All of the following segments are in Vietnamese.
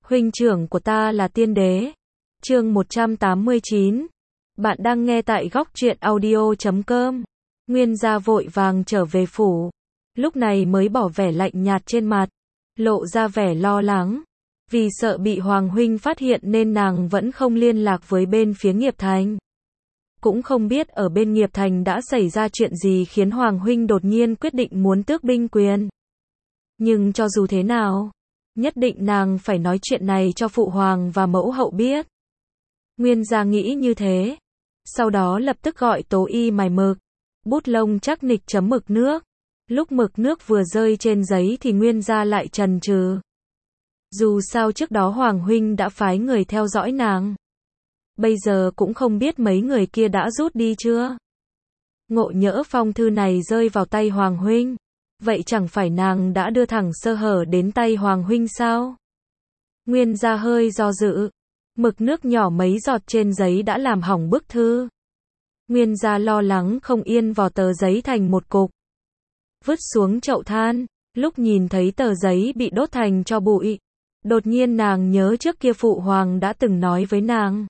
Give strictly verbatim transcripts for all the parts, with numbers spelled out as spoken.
Huynh trưởng của ta là tiên đế. Chương một trăm tám mươi chín. Bạn đang nghe tại góc truyện audio chấm com. Nguyên gia vội vàng trở về phủ. Lúc này mới bỏ vẻ lạnh nhạt trên mặt, lộ ra vẻ lo lắng. Vì sợ bị Hoàng huynh phát hiện nên nàng vẫn không liên lạc với bên phía Nghiệp Thành. Cũng không biết ở bên Nghiệp Thành đã xảy ra chuyện gì khiến Hoàng huynh đột nhiên quyết định muốn tước binh quyền. Nhưng cho dù thế nào, nhất định nàng phải nói chuyện này cho phụ hoàng và mẫu hậu biết. Nguyên gia nghĩ như thế. Sau đó lập tức gọi Tố Y mài mực, bút lông chắc nịch chấm mực nước. Lúc mực nước vừa rơi trên giấy thì Nguyên gia lại chần chừ. Dù sao trước đó Hoàng huynh đã phái người theo dõi nàng. Bây giờ cũng không biết mấy người kia đã rút đi chưa. Ngộ nhỡ phong thư này rơi vào tay Hoàng huynh, vậy chẳng phải nàng đã đưa thẳng sơ hở đến tay Hoàng huynh sao? Nguyên gia hơi do dự. Mực nước nhỏ mấy giọt trên giấy đã làm hỏng bức thư. Nguyên gia lo lắng không yên vò tờ giấy thành một cục, vứt xuống chậu than. Lúc nhìn thấy tờ giấy bị đốt thành tro bụi, đột nhiên nàng nhớ trước kia phụ hoàng đã từng nói với nàng,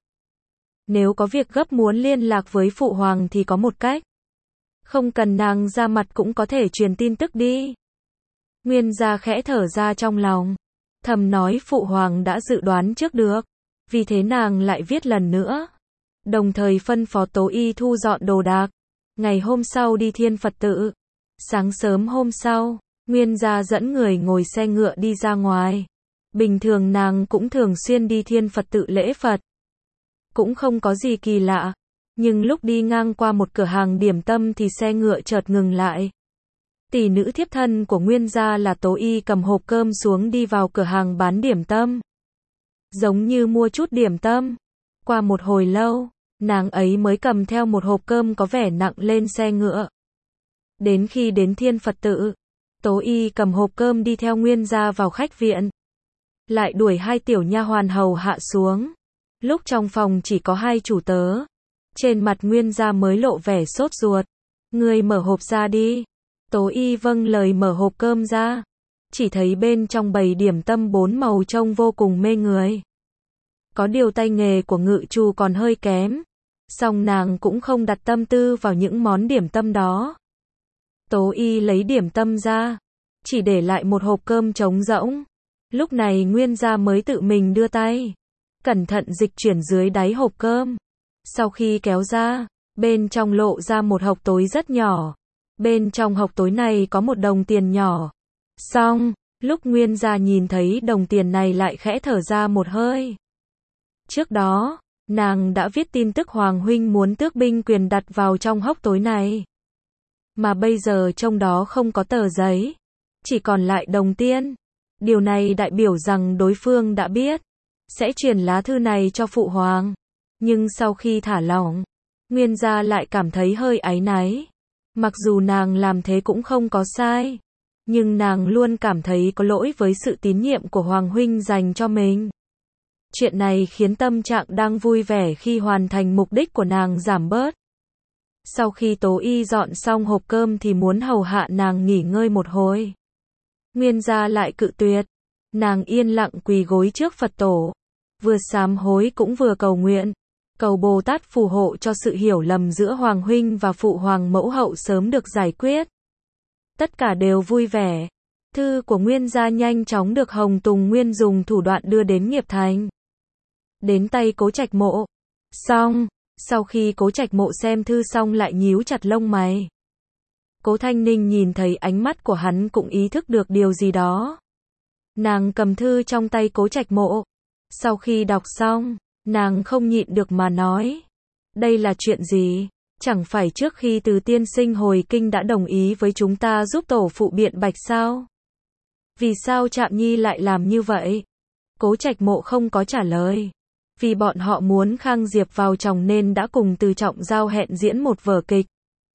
nếu có việc gấp muốn liên lạc với phụ hoàng thì có một cách. Không cần nàng ra mặt cũng có thể truyền tin tức đi. Nguyên gia khẽ thở ra trong lòng, thầm nói phụ hoàng đã dự đoán trước được, vì thế nàng lại viết lần nữa. Đồng thời phân phó Tố Y thu dọn đồ đạc. Ngày hôm sau đi Thiên Phật tự. Sáng sớm hôm sau, Nguyên gia dẫn người ngồi xe ngựa đi ra ngoài. Bình thường nàng cũng thường xuyên đi Thiên Phật tự lễ Phật. Cũng không có gì kỳ lạ. Nhưng lúc đi ngang qua một cửa hàng điểm tâm thì xe ngựa chợt ngừng lại. Tỷ nữ thiếp thân của Nguyên gia là Tố Y cầm hộp cơm xuống đi vào cửa hàng bán điểm tâm. Giống như mua chút điểm tâm. Qua một hồi lâu, nàng ấy mới cầm theo một hộp cơm có vẻ nặng lên xe ngựa. Đến khi đến Thiên Phật tự, Tố Y cầm hộp cơm đi theo Nguyên gia vào khách viện. Lại đuổi hai tiểu nha hoàn hầu hạ xuống. Lúc trong phòng chỉ có hai chủ tớ. Trên mặt Nguyên gia mới lộ vẻ sốt ruột. Người mở hộp ra đi. Tố Y vâng lời mở hộp cơm ra. Chỉ thấy bên trong bày điểm tâm bốn màu trông vô cùng mê người. Có điều tay nghề của Ngự Trù còn hơi kém. Song nàng cũng không đặt tâm tư vào những món điểm tâm đó. Tố Y lấy điểm tâm ra, chỉ để lại một hộp cơm trống rỗng. Lúc này Nguyên gia mới tự mình đưa tay, cẩn thận dịch chuyển dưới đáy hộp cơm. Sau khi kéo ra, bên trong lộ ra một hộc tối rất nhỏ. Bên trong hộc tối này có một đồng tiền nhỏ. Xong, lúc Nguyên gia nhìn thấy đồng tiền này lại khẽ thở ra một hơi. Trước đó, nàng đã viết tin tức Hoàng huynh muốn tước binh quyền đặt vào trong hốc tối này. Mà bây giờ trong đó không có tờ giấy, chỉ còn lại đồng tiền. Điều này đại biểu rằng đối phương đã biết, sẽ truyền lá thư này cho phụ hoàng. Nhưng sau khi thả lỏng, Nguyên gia lại cảm thấy hơi áy náy. Mặc dù nàng làm thế cũng không có sai, nhưng nàng luôn cảm thấy có lỗi với sự tín nhiệm của Hoàng huynh dành cho mình. Chuyện này khiến tâm trạng đang vui vẻ khi hoàn thành mục đích của nàng giảm bớt. Sau khi Tố Y dọn xong hộp cơm thì muốn hầu hạ nàng nghỉ ngơi một hồi. Nguyên gia lại cự tuyệt. Nàng yên lặng quỳ gối trước Phật tổ, vừa sám hối cũng vừa cầu nguyện, cầu Bồ Tát phù hộ cho sự hiểu lầm giữa Hoàng huynh và phụ hoàng mẫu hậu sớm được giải quyết. Tất cả đều vui vẻ. Thư của Nguyên gia nhanh chóng được Hồng Tùng Nguyên dùng thủ đoạn đưa đến Nghiệp Thành. Đến tay Cố Trạch Mộ. Xong, sau khi Cố Trạch Mộ xem thư xong lại nhíu chặt lông mày. Cố Thanh Ninh nhìn thấy ánh mắt của hắn cũng ý thức được điều gì đó. Nàng cầm thư trong tay Cố Trạch Mộ. Sau khi đọc xong, nàng không nhịn được mà nói. Đây là chuyện gì? Chẳng phải trước khi Từ tiên sinh hồi kinh đã đồng ý với chúng ta giúp tổ phụ biện bạch sao? Vì sao Trạm Nhi lại làm như vậy? Cố Trạch Mộ không có trả lời. Vì bọn họ muốn Khang Diệp vào chồng nên đã cùng Từ Trọng Giao hẹn diễn một vở kịch.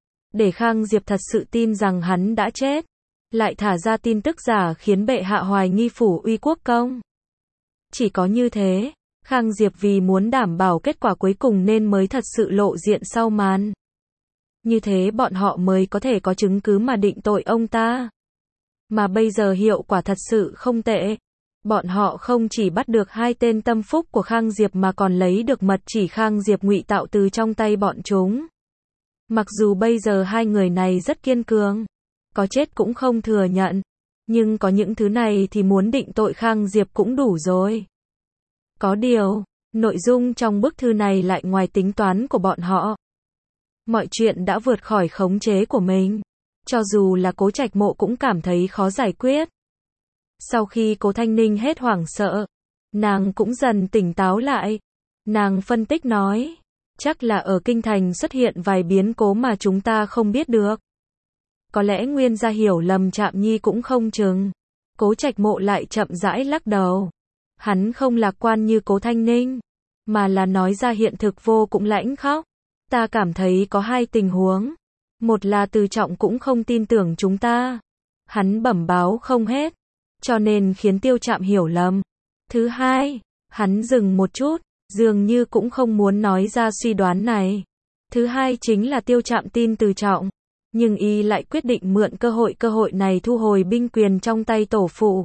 Để Khang Diệp thật sự tin rằng hắn đã chết, lại thả ra tin tức giả khiến bệ hạ hoài nghi phủ uy quốc công. Chỉ có như thế, Khang Diệp vì muốn đảm bảo kết quả cuối cùng nên mới thật sự lộ diện sau màn. Như thế bọn họ mới có thể có chứng cứ mà định tội ông ta. Mà bây giờ hiệu quả thật sự không tệ. Bọn họ không chỉ bắt được hai tên tâm phúc của Khang Diệp mà còn lấy được mật chỉ Khang Diệp ngụy tạo từ trong tay bọn chúng. Mặc dù bây giờ hai người này rất kiên cường, có chết cũng không thừa nhận, nhưng có những thứ này thì muốn định tội Khang Diệp cũng đủ rồi. Có điều, nội dung trong bức thư này lại ngoài tính toán của bọn họ. Mọi chuyện đã vượt khỏi khống chế của mình. Cho dù là Cố Trạch Mộ cũng cảm thấy khó giải quyết. Sau khi Cố Thanh Ninh hết hoảng sợ, nàng cũng dần tỉnh táo lại. Nàng phân tích nói, chắc là ở kinh thành xuất hiện vài biến cố mà chúng ta không biết được. Có lẽ Nguyên gia hiểu lầm Trạm Nhi cũng không chừng. Cố Trạch Mộ lại chậm rãi lắc đầu. Hắn không lạc quan như Cố Thanh Ninh, mà là nói ra hiện thực vô cùng lãnh khốc. Ta cảm thấy có hai tình huống. Một là Từ Trọng cũng không tin tưởng chúng ta. Hắn bẩm báo không hết, cho nên khiến Tiêu Trạm hiểu lầm. Thứ hai, hắn dừng một chút, dường như cũng không muốn nói ra suy đoán này. Thứ hai chính là Tiêu Trạm tin Từ Trọng, nhưng y lại quyết định mượn cơ hội cơ hội này thu hồi binh quyền trong tay tổ phụ.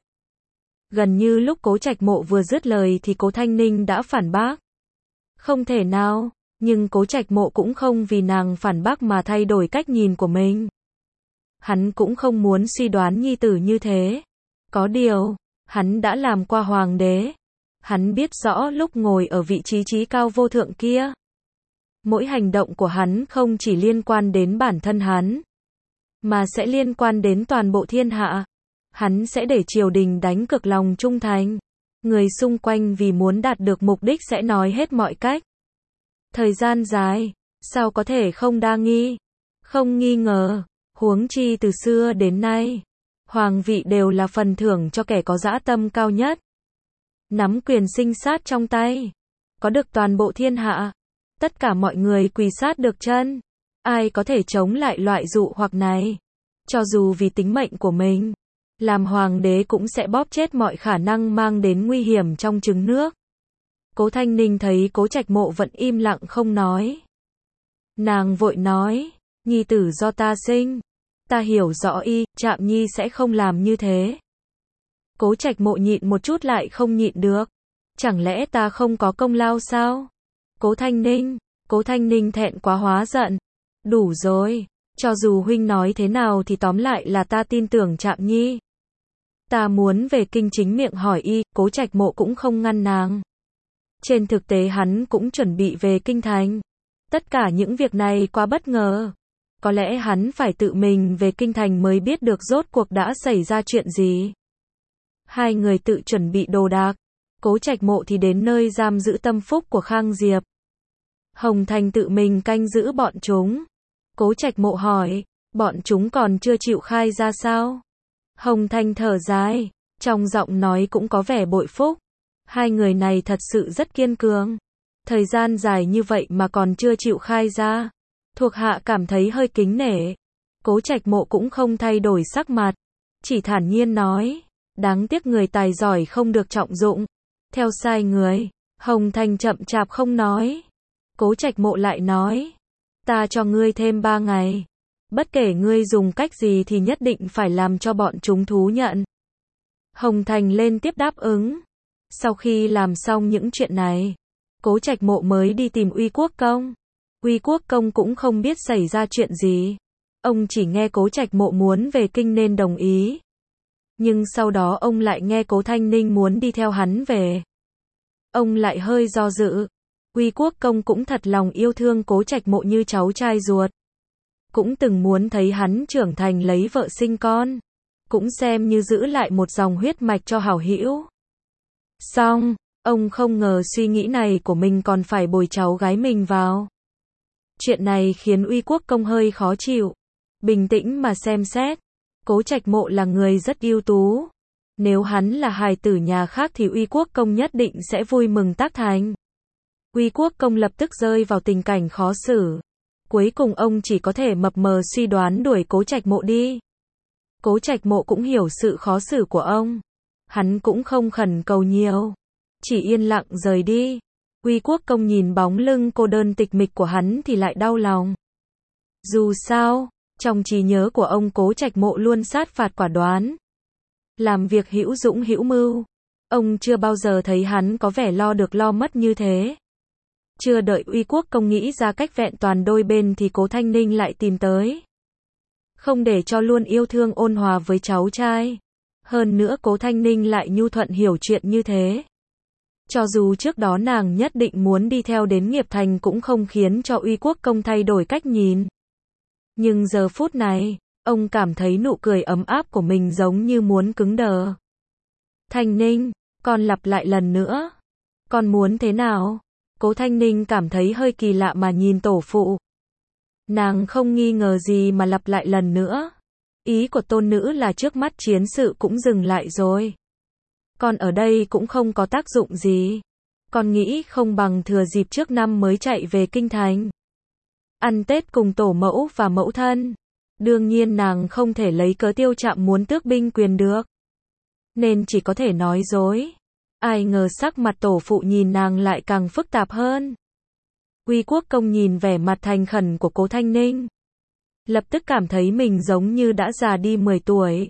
Gần như lúc Cố Trạch Mộ vừa dứt lời thì Cố Thanh Ninh đã phản bác. Không thể nào, nhưng Cố Trạch Mộ cũng không vì nàng phản bác mà thay đổi cách nhìn của mình. Hắn cũng không muốn suy đoán nhi tử như thế. Có điều, hắn đã làm qua hoàng đế. Hắn biết rõ lúc ngồi ở vị trí trí cao vô thượng kia, mỗi hành động của hắn không chỉ liên quan đến bản thân hắn, mà sẽ liên quan đến toàn bộ thiên hạ. Hắn sẽ để triều đình đánh cực lòng trung thành. Người xung quanh vì muốn đạt được mục đích sẽ nói hết mọi cách. Thời gian dài, sao có thể không đa nghi, không nghi ngờ, huống chi từ xưa đến nay, hoàng vị đều là phần thưởng cho kẻ có dã tâm cao nhất. Nắm quyền sinh sát trong tay, có được toàn bộ thiên hạ, tất cả mọi người quỳ sát được chân. Ai có thể chống lại loại dụ hoặc này? Cho dù vì tính mệnh của mình, làm hoàng đế cũng sẽ bóp chết mọi khả năng mang đến nguy hiểm trong trứng nước. Cố Thanh Ninh thấy Cố Trạch Mộ vẫn im lặng không nói. Nàng vội nói, nhi tử do ta sinh. Ta hiểu rõ y, Trạm Nhi sẽ không làm như thế. Cố Trạch Mộ nhịn một chút lại không nhịn được. Chẳng lẽ ta không có công lao sao? Cố Thanh Ninh, Cố Thanh Ninh thẹn quá hóa giận. Đủ rồi, cho dù huynh nói thế nào thì tóm lại là ta tin tưởng Trạm Nhi. Ta muốn về kinh chính miệng hỏi y, Cố Trạch Mộ cũng không ngăn nàng. Trên thực tế hắn cũng chuẩn bị về kinh thành. Tất cả những việc này quá bất ngờ. Có lẽ hắn phải tự mình về kinh thành mới biết được rốt cuộc đã xảy ra chuyện gì. Hai người tự chuẩn bị đồ đạc. Cố Trạch Mộ thì đến nơi giam giữ tâm phúc của Khang Diệp. Hồng Thành tự mình canh giữ bọn chúng. Cố Trạch Mộ hỏi, bọn chúng còn chưa chịu khai ra sao? Hồng Thành thở dài, trong giọng nói cũng có vẻ bội phúc. Hai người này thật sự rất kiên cường. Thời gian dài như vậy mà còn chưa chịu khai ra. Thuộc hạ cảm thấy hơi kính nể. Cố Trạch Mộ cũng không thay đổi sắc mặt, chỉ thản nhiên nói, đáng tiếc người tài giỏi không được trọng dụng. Theo sai người. Hồng Thành chậm chạp không nói. Cố Trạch Mộ lại nói, ta cho ngươi thêm ba ngày. Bất kể ngươi dùng cách gì thì nhất định phải làm cho bọn chúng thú nhận. Hồng Thành lên tiếp đáp ứng. Sau khi làm xong những chuyện này, Cố Trạch Mộ mới đi tìm Uy Quốc Công. Uy Quốc Công cũng không biết xảy ra chuyện gì. Ông chỉ nghe Cố Trạch Mộ muốn về kinh nên đồng ý. Nhưng sau đó ông lại nghe Cố Thanh Ninh muốn đi theo hắn về. Ông lại hơi do dự. Uy Quốc Công cũng thật lòng yêu thương Cố Trạch Mộ như cháu trai ruột. Cũng từng muốn thấy hắn trưởng thành lấy vợ sinh con. Cũng xem như giữ lại một dòng huyết mạch cho hảo hữu. Xong, ông không ngờ suy nghĩ này của mình còn phải bồi cháu gái mình vào. Chuyện này khiến Uy Quốc Công hơi khó chịu. Bình tĩnh mà xem xét, Cố Trạch Mộ là người rất ưu tú. Nếu hắn là hài tử nhà khác thì Uy Quốc Công nhất định sẽ vui mừng tác thành. Uy Quốc Công lập tức rơi vào tình cảnh khó xử. Cuối cùng ông chỉ có thể mập mờ suy đoán đuổi Cố Trạch Mộ đi. Cố Trạch Mộ cũng hiểu sự khó xử của ông. Hắn cũng không khẩn cầu nhiều, chỉ yên lặng rời đi. Uy Quốc Công nhìn bóng lưng cô đơn tịch mịch của hắn thì lại đau lòng. Dù sao, trong trí nhớ của ông Cố Trạch Mộ luôn sát phạt quả đoán, làm việc hữu dũng hữu mưu. Ông chưa bao giờ thấy hắn có vẻ lo được lo mất như thế. Chưa đợi Uy Quốc công nghĩ ra cách vẹn toàn đôi bên thì Cố Thanh Ninh lại tìm tới. Không để cho luôn yêu thương ôn hòa với cháu trai. Hơn nữa Cố Thanh Ninh lại nhu thuận hiểu chuyện như thế. Cho dù trước đó nàng nhất định muốn đi theo đến nghiệp thành cũng không khiến cho Uy Quốc công thay đổi cách nhìn. Nhưng giờ phút này, ông cảm thấy nụ cười ấm áp của mình giống như muốn cứng đờ. Thanh Ninh, con lặp lại lần nữa. Con muốn thế nào? Cố Thanh Ninh cảm thấy hơi kỳ lạ mà nhìn tổ phụ. Nàng không nghi ngờ gì mà lặp lại lần nữa. Ý của tôn nữ là trước mắt chiến sự cũng dừng lại rồi. Con ở đây cũng không có tác dụng gì. Con nghĩ không bằng thừa dịp trước năm mới chạy về kinh thành. Ăn Tết cùng tổ mẫu và mẫu thân. Đương nhiên nàng không thể lấy cớ Tiêu Trạm muốn tước binh quyền được. Nên chỉ có thể nói dối. Ai ngờ sắc mặt tổ phụ nhìn nàng lại càng phức tạp hơn. Uy Quốc công nhìn vẻ mặt thành khẩn của Cố Thanh Ninh. Lập tức cảm thấy mình giống như đã già đi mười tuổi.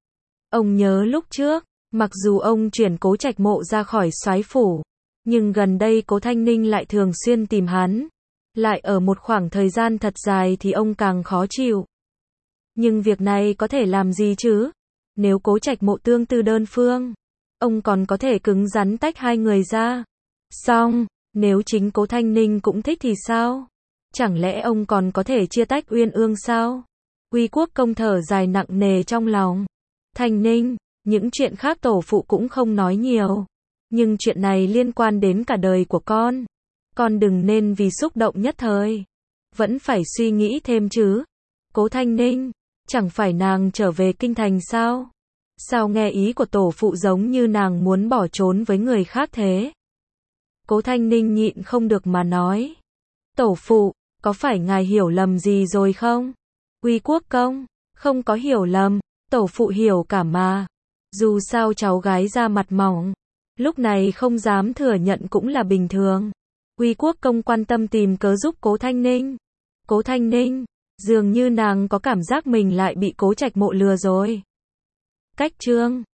Ông nhớ lúc trước, mặc dù ông chuyển Cố Trạch Mộ ra khỏi soái phủ, nhưng gần đây Cố Thanh Ninh lại thường xuyên tìm hắn. Lại ở một khoảng thời gian thật dài thì ông càng khó chịu. Nhưng việc này có thể làm gì chứ? Nếu Cố Trạch Mộ tương tư đơn phương, ông còn có thể cứng rắn tách hai người ra. Xong, nếu chính Cố Thanh Ninh cũng thích thì sao? Chẳng lẽ ông còn có thể chia tách Uyên Ương sao? Uy Quốc công thở dài nặng nề trong lòng. Thanh Ninh, những chuyện khác tổ phụ cũng không nói nhiều. Nhưng chuyện này liên quan đến cả đời của con. Con đừng nên vì xúc động nhất thời. Vẫn phải suy nghĩ thêm chứ. Cố Thanh Ninh, chẳng phải nàng trở về kinh thành sao? Sao nghe ý của tổ phụ giống như nàng muốn bỏ trốn với người khác thế? Cố Thanh Ninh nhịn không được mà nói. Tổ phụ, có phải ngài hiểu lầm gì rồi không? Uy Quốc công, không có hiểu lầm, tổ phụ hiểu cả mà. Dù sao cháu gái da mặt mỏng, lúc này không dám thừa nhận cũng là bình thường. Uy Quốc công quan tâm tìm cớ giúp Cố Thanh Ninh. Cố Thanh Ninh, dường như nàng có cảm giác mình lại bị Cố Trạch Mộ lừa rồi. Cách chương